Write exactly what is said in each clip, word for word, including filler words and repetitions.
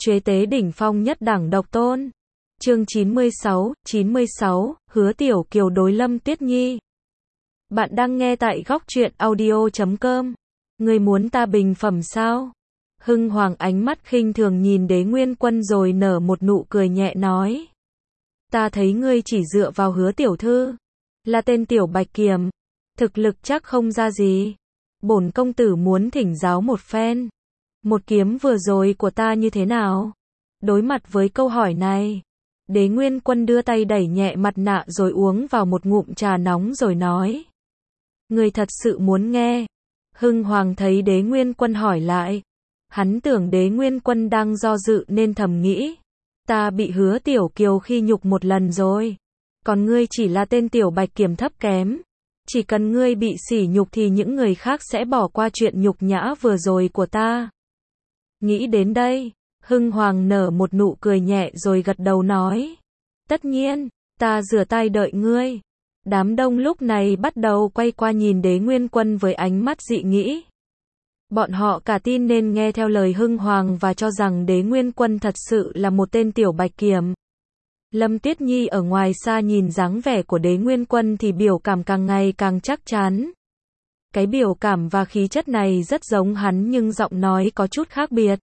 Chế tế đỉnh phong nhất đẳng độc tôn. Chương chín mươi sáu, chín mươi sáu, Hứa Tiểu Kiều đối Lâm Tuyết Nhi. Bạn đang nghe tại góc truyện audio chấm com. Ngươi muốn ta bình phẩm sao? Hưng Hoàng ánh mắt khinh thường nhìn Đế Nguyên Quân rồi nở một nụ cười nhẹ nói. Ta thấy ngươi chỉ dựa vào Hứa tiểu thư, là tên tiểu bạch kiểm, thực lực chắc không ra gì. Bổn công tử muốn thỉnh giáo một phen. Một kiếm vừa rồi của ta như thế nào? Đối mặt với câu hỏi này, Đế Nguyên Quân đưa tay đẩy nhẹ mặt nạ rồi uống vào một ngụm trà nóng rồi nói. Ngươi thật sự muốn nghe? Hưng Hoàng thấy Đế Nguyên Quân hỏi lại. Hắn tưởng Đế Nguyên Quân đang do dự nên thầm nghĩ. Ta bị Hứa Tiểu Kiều khi nhục một lần rồi. Còn ngươi chỉ là tên tiểu bạch kiểm thấp kém. Chỉ cần ngươi bị sỉ nhục thì những người khác sẽ bỏ qua chuyện nhục nhã vừa rồi của ta. Nghĩ đến đây, Hưng Hoàng nở một nụ cười nhẹ rồi gật đầu nói. Tất nhiên, ta rửa tay đợi ngươi. Đám đông lúc này bắt đầu quay qua nhìn Đế Nguyên Quân với ánh mắt dị nghĩ. Bọn họ cả tin nên nghe theo lời Hưng Hoàng và cho rằng Đế Nguyên Quân thật sự là một tên tiểu bạch kiểm. Lâm Tuyết Nhi ở ngoài xa nhìn dáng vẻ của Đế Nguyên Quân thì biểu cảm càng ngày càng chắc chắn. Cái biểu cảm và khí chất này rất giống hắn nhưng giọng nói có chút khác biệt.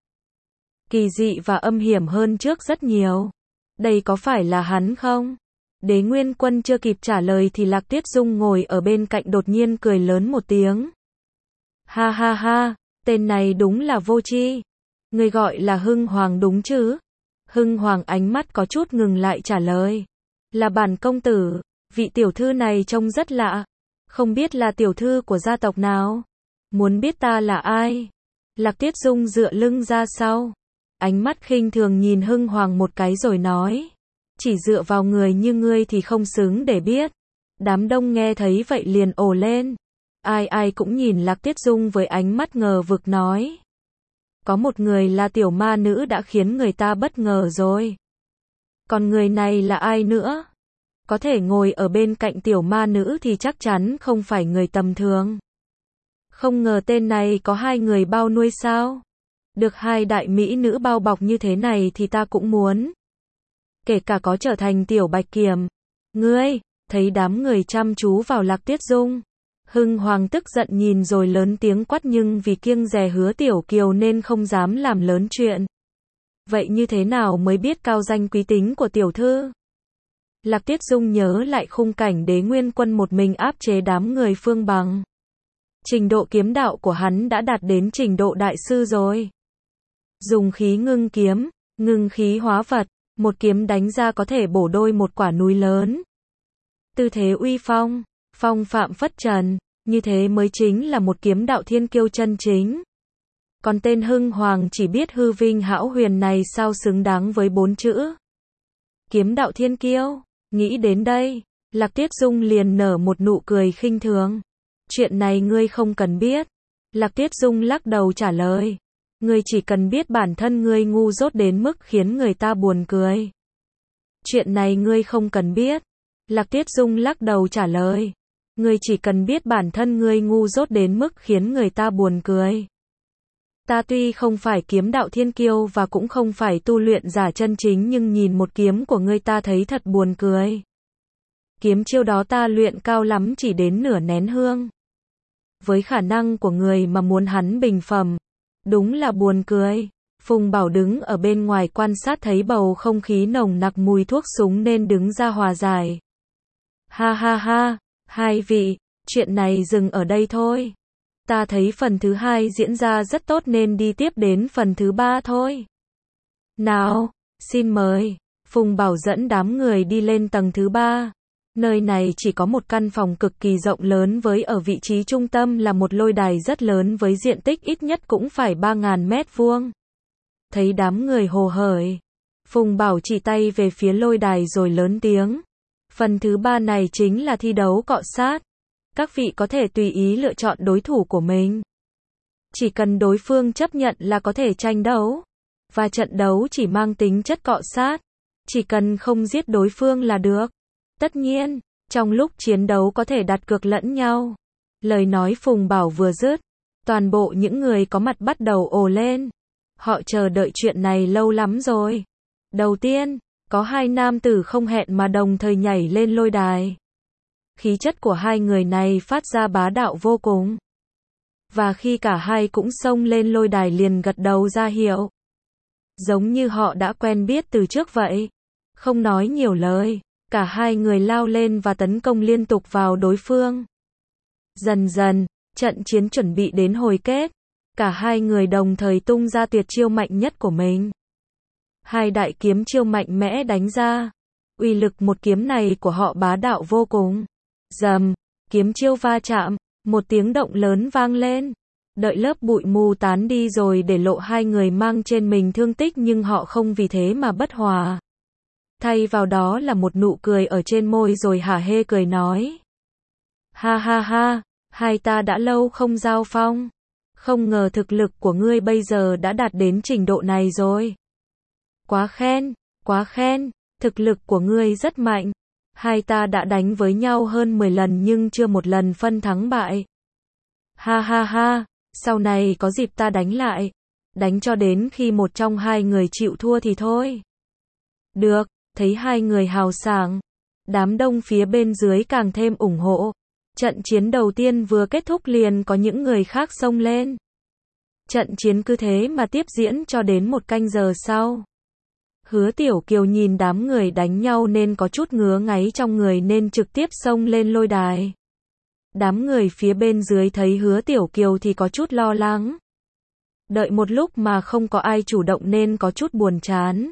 Kỳ dị và âm hiểm hơn trước rất nhiều. Đây có phải là hắn không? Đế Nguyên Quân chưa kịp trả lời thì Lạc Tiết Dung ngồi ở bên cạnh đột nhiên cười lớn một tiếng. Ha ha ha, tên này đúng là vô tri. Người gọi là Hưng Hoàng đúng chứ? Hưng Hoàng ánh mắt có chút ngừng lại trả lời. Là bản công tử, vị tiểu thư này trông rất lạ. Không biết là tiểu thư của gia tộc nào? Muốn biết ta là ai? Lạc Tiết Dung dựa lưng ra sau. Ánh mắt khinh thường nhìn Hưng Hoàng một cái rồi nói. Chỉ dựa vào người như ngươi thì không xứng để biết. Đám đông nghe thấy vậy liền ồ lên. Ai ai cũng nhìn Lạc Tiết Dung với ánh mắt ngờ vực nói. Có một người là tiểu ma nữ đã khiến người ta bất ngờ rồi. Còn người này là ai nữa? Có thể ngồi ở bên cạnh tiểu ma nữ thì chắc chắn không phải người tầm thường. Không ngờ tên này có hai người bao nuôi sao? Được hai đại mỹ nữ bao bọc như thế này thì ta cũng muốn. Kể cả có trở thành tiểu bạch kiểm. Ngươi, thấy đám người chăm chú vào Lạc Tiết Dung. Hưng Hoàng tức giận nhìn rồi lớn tiếng quát nhưng vì kiêng dè Hứa Tiểu Kiều nên không dám làm lớn chuyện. Vậy như thế nào mới biết cao danh quý tính của tiểu thư? Lạc Tiết Dung nhớ lại khung cảnh Đế Nguyên Quân một mình áp chế đám người Phương Bằng. Trình độ kiếm đạo của hắn đã đạt đến trình độ đại sư rồi. Dùng khí ngưng kiếm, ngưng khí hóa vật, một kiếm đánh ra có thể bổ đôi một quả núi lớn. Tư thế uy phong, phong phạm phất trần, như thế mới chính là một kiếm đạo thiên kiêu chân chính. Còn tên Hưng Hoàng chỉ biết hư vinh hão huyền này sao xứng đáng với bốn chữ. Kiếm đạo thiên kiêu, nghĩ đến đây, Lạc Tiết Dung liền nở một nụ cười khinh thường. Chuyện này ngươi không cần biết. Lạc Tiết Dung lắc đầu trả lời. Ngươi chỉ cần biết bản thân ngươi ngu dốt đến mức khiến người ta buồn cười. Chuyện này ngươi không cần biết. Lạc Tiết Dung lắc đầu trả lời. Ngươi chỉ cần biết bản thân ngươi ngu dốt đến mức khiến người ta buồn cười. Ta tuy không phải kiếm đạo thiên kiêu và cũng không phải tu luyện giả chân chính nhưng nhìn một kiếm của ngươi ta thấy thật buồn cười. Kiếm chiêu đó ta luyện cao lắm chỉ đến nửa nén hương. Với khả năng của người mà muốn hắn bình phẩm, đúng là buồn cười. Phùng Bảo đứng ở bên ngoài quan sát thấy bầu không khí nồng nặc mùi thuốc súng nên đứng ra hòa giải. Ha ha ha, hai vị, chuyện này dừng ở đây thôi. Ta thấy phần thứ hai diễn ra rất tốt nên đi tiếp đến phần thứ ba thôi. Nào, xin mời. Phùng Bảo dẫn đám người đi lên tầng thứ ba. Nơi này chỉ có một căn phòng cực kỳ rộng lớn với ở vị trí trung tâm là một lôi đài rất lớn với diện tích ít nhất cũng phải ba nghìn mét vuông. Thấy đám người hồ hởi, Phùng Bảo chỉ tay về phía lôi đài rồi lớn tiếng. Phần thứ ba này chính là thi đấu cọ sát. Các vị có thể tùy ý lựa chọn đối thủ của mình. Chỉ cần đối phương chấp nhận là có thể tranh đấu. Và trận đấu chỉ mang tính chất cọ sát. Chỉ cần không giết đối phương là được. Tất nhiên, trong lúc chiến đấu có thể đặt cược lẫn nhau. Lời nói Phùng Bảo vừa dứt, toàn bộ những người có mặt bắt đầu ồ lên. Họ chờ đợi chuyện này lâu lắm rồi. Đầu tiên, có hai nam tử không hẹn mà đồng thời nhảy lên lôi đài. Khí chất của hai người này phát ra bá đạo vô cùng. Và khi cả hai cũng xông lên lôi đài liền gật đầu ra hiệu. Giống như họ đã quen biết từ trước vậy. Không nói nhiều lời, cả hai người lao lên và tấn công liên tục vào đối phương. Dần dần, trận chiến chuẩn bị đến hồi kết. Cả hai người đồng thời tung ra tuyệt chiêu mạnh nhất của mình. Hai đại kiếm chiêu mạnh mẽ đánh ra. Uy lực một kiếm này của họ bá đạo vô cùng. Rầm, kiếm chiêu va chạm, một tiếng động lớn vang lên. Đợi lớp bụi mù tán đi rồi để lộ hai người mang trên mình thương tích nhưng họ không vì thế mà bất hòa. Thay vào đó là một nụ cười ở trên môi rồi hả hê cười nói. Ha ha ha, hai ta đã lâu không giao phong. Không ngờ thực lực của ngươi bây giờ đã đạt đến trình độ này rồi. Quá khen, quá khen, thực lực của ngươi rất mạnh. Hai ta đã đánh với nhau hơn mười lần nhưng chưa một lần phân thắng bại. Ha ha ha, sau này có dịp ta đánh lại. Đánh cho đến khi một trong hai người chịu thua thì thôi. Được, thấy hai người hào sảng. Đám đông phía bên dưới càng thêm ủng hộ. Trận chiến đầu tiên vừa kết thúc liền có những người khác xông lên. Trận chiến cứ thế mà tiếp diễn cho đến một canh giờ sau. Hứa Tiểu Kiều nhìn đám người đánh nhau nên có chút ngứa ngáy trong người nên trực tiếp xông lên lôi đài. Đám người phía bên dưới thấy Hứa Tiểu Kiều thì có chút lo lắng. Đợi một lúc mà không có ai chủ động nên có chút buồn chán.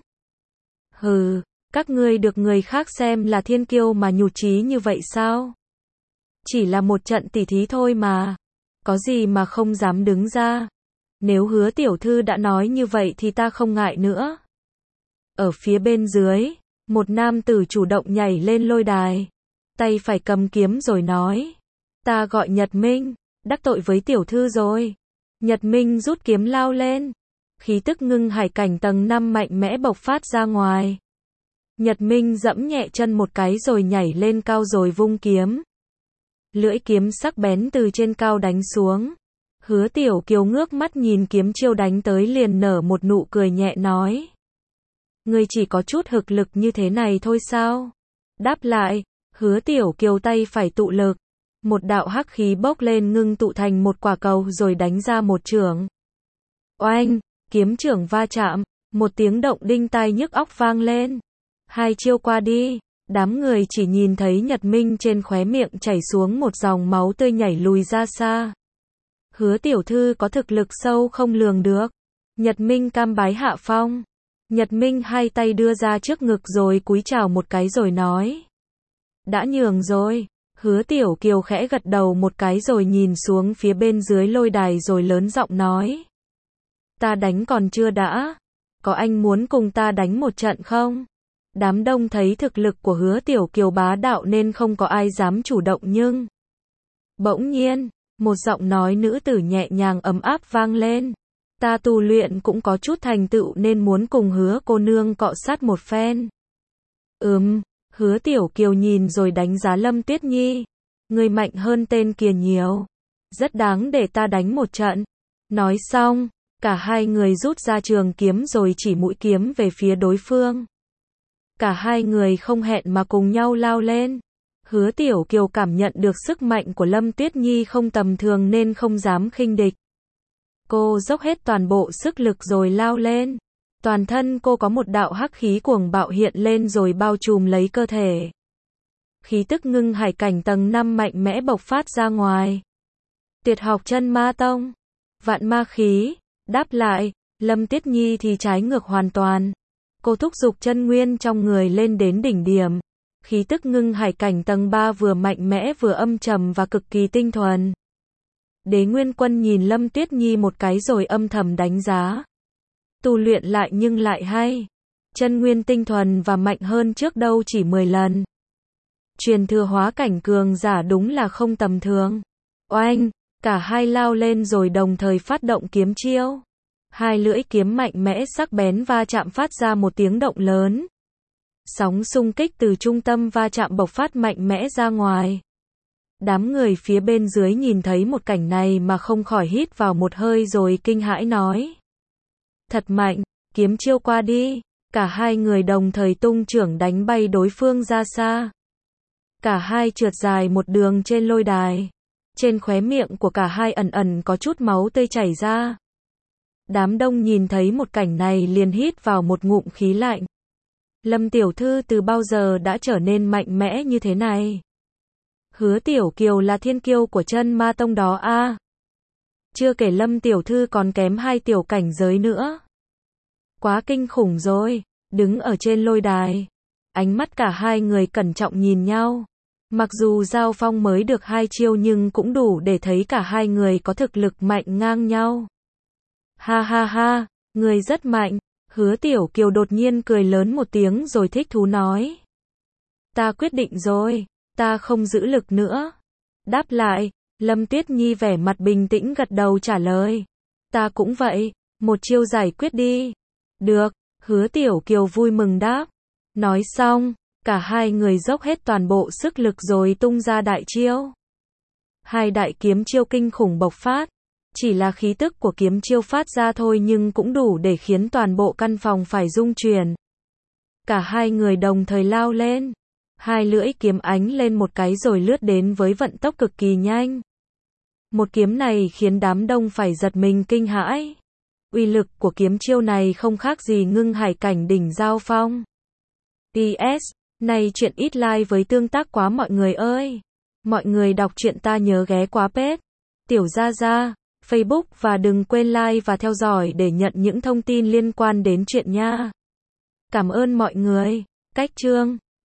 Hừ, các ngươi được người khác xem là thiên kiêu mà nhụt chí như vậy sao? Chỉ là một trận tỉ thí thôi mà. Có gì mà không dám đứng ra. Nếu Hứa tiểu thư đã nói như vậy thì ta không ngại nữa. Ở phía bên dưới, một nam tử chủ động nhảy lên lôi đài. Tay phải cầm kiếm rồi nói. Ta gọi Nhật Minh, đắc tội với tiểu thư rồi. Nhật Minh rút kiếm lao lên. Khí tức ngưng hải cảnh tầng năm mạnh mẽ bộc phát ra ngoài. Nhật Minh dẫm nhẹ chân một cái rồi nhảy lên cao rồi vung kiếm. Lưỡi kiếm sắc bén từ trên cao đánh xuống. Hứa Tiểu Kiều ngước mắt nhìn kiếm chiêu đánh tới liền nở một nụ cười nhẹ nói. Ngươi chỉ có chút thực lực như thế này thôi sao? Đáp lại, Hứa Tiểu Kiều tay phải tụ lực. Một đạo hắc khí bốc lên ngưng tụ thành một quả cầu rồi đánh ra một chưởng. Oanh, kiếm chưởng va chạm, một tiếng động đinh tai nhức óc vang lên. Hai chiêu qua đi, đám người chỉ nhìn thấy Nhật Minh trên khóe miệng chảy xuống một dòng máu tươi nhảy lùi ra xa. Hứa tiểu thư có thực lực sâu không lường được. Nhật Minh cam bái hạ phong. Nhật Minh hai tay đưa ra trước ngực rồi cúi chào một cái rồi nói. Đã nhường rồi. Hứa Tiểu Kiều khẽ gật đầu một cái rồi nhìn xuống phía bên dưới lôi đài rồi lớn giọng nói. Ta đánh còn chưa đã. Có anh muốn cùng ta đánh một trận không? Đám đông thấy thực lực của Hứa Tiểu Kiều bá đạo nên không có ai dám chủ động nhưng. Bỗng nhiên, một giọng nói nữ tử nhẹ nhàng ấm áp vang lên. Ta tu luyện cũng có chút thành tựu nên muốn cùng Hứa cô nương cọ sát một phen. Ừm, Hứa Tiểu Kiều nhìn rồi đánh giá Lâm Tuyết Nhi. Người mạnh hơn tên kia nhiều. Rất đáng để ta đánh một trận. Nói xong, cả hai người rút ra trường kiếm rồi chỉ mũi kiếm về phía đối phương. Cả hai người không hẹn mà cùng nhau lao lên. Hứa Tiểu Kiều cảm nhận được sức mạnh của Lâm Tuyết Nhi không tầm thường nên không dám khinh địch. Cô dốc hết toàn bộ sức lực rồi lao lên. Toàn thân cô có một đạo hắc khí cuồng bạo hiện lên rồi bao trùm lấy cơ thể. Khí tức ngưng hải cảnh tầng năm mạnh mẽ bộc phát ra ngoài. Tuyệt học chân ma tông. Vạn ma khí. Đáp lại, Lâm Tuyết Nhi thì trái ngược hoàn toàn. Cô thúc giục chân nguyên trong người lên đến đỉnh điểm. Khí tức ngưng hải cảnh tầng ba vừa mạnh mẽ vừa âm trầm và cực kỳ tinh thuần. Đế Nguyên Quân nhìn Lâm Tuyết Nhi một cái rồi âm thầm đánh giá. Tu luyện lại nhưng lại hay. Chân nguyên tinh thuần và mạnh hơn trước đâu chỉ mười lần. Truyền thừa hóa cảnh cường giả đúng là không tầm thường. Oanh, cả hai lao lên rồi đồng thời phát động kiếm chiêu. Hai lưỡi kiếm mạnh mẽ sắc bén va chạm phát ra một tiếng động lớn. Sóng xung kích từ trung tâm va chạm bộc phát mạnh mẽ ra ngoài. Đám người phía bên dưới nhìn thấy một cảnh này mà không khỏi hít vào một hơi rồi kinh hãi nói. Thật mạnh, kiếm chiêu qua đi. Cả hai người đồng thời tung chưởng đánh bay đối phương ra xa. Cả hai trượt dài một đường trên lôi đài. Trên khóe miệng của cả hai ẩn ẩn có chút máu tươi chảy ra. Đám đông nhìn thấy một cảnh này liền hít vào một ngụm khí lạnh. Lâm tiểu thư từ bao giờ đã trở nên mạnh mẽ như thế này? Hứa Tiểu Kiều là thiên kiêu của Chân Ma Tông đó a. Chưa kể Lâm tiểu thư còn kém hai tiểu cảnh giới nữa. Quá kinh khủng rồi. Đứng ở trên lôi đài, ánh mắt cả hai người cẩn trọng nhìn nhau. Mặc dù giao phong mới được hai chiêu nhưng cũng đủ để thấy cả hai người có thực lực mạnh ngang nhau. Ha ha ha, người rất mạnh. Hứa Tiểu Kiều đột nhiên cười lớn một tiếng rồi thích thú nói. Ta quyết định rồi, ta không giữ lực nữa. Đáp lại, Lâm Tuyết Nhi vẻ mặt bình tĩnh gật đầu trả lời. Ta cũng vậy, một chiêu giải quyết đi. Được, Hứa Tiểu Kiều vui mừng đáp. Nói xong, cả hai người dốc hết toàn bộ sức lực rồi tung ra đại chiêu. Hai đại kiếm chiêu kinh khủng bộc phát. Chỉ là khí tức của kiếm chiêu phát ra thôi nhưng cũng đủ để khiến toàn bộ căn phòng phải rung chuyển. Cả hai người đồng thời lao lên. Hai lưỡi kiếm ánh lên một cái rồi lướt đến với vận tốc cực kỳ nhanh. Một kiếm này khiến đám đông phải giật mình kinh hãi. Uy lực của kiếm chiêu này không khác gì ngưng hải cảnh đỉnh giao phong. pê ét, này chuyện ít like với tương tác quá mọi người ơi. Mọi người đọc truyện ta nhớ ghé qua page Tiểu Gia Gia, Facebook và đừng quên like và theo dõi để nhận những thông tin liên quan đến chuyện nha. Cảm ơn mọi người. Cách chương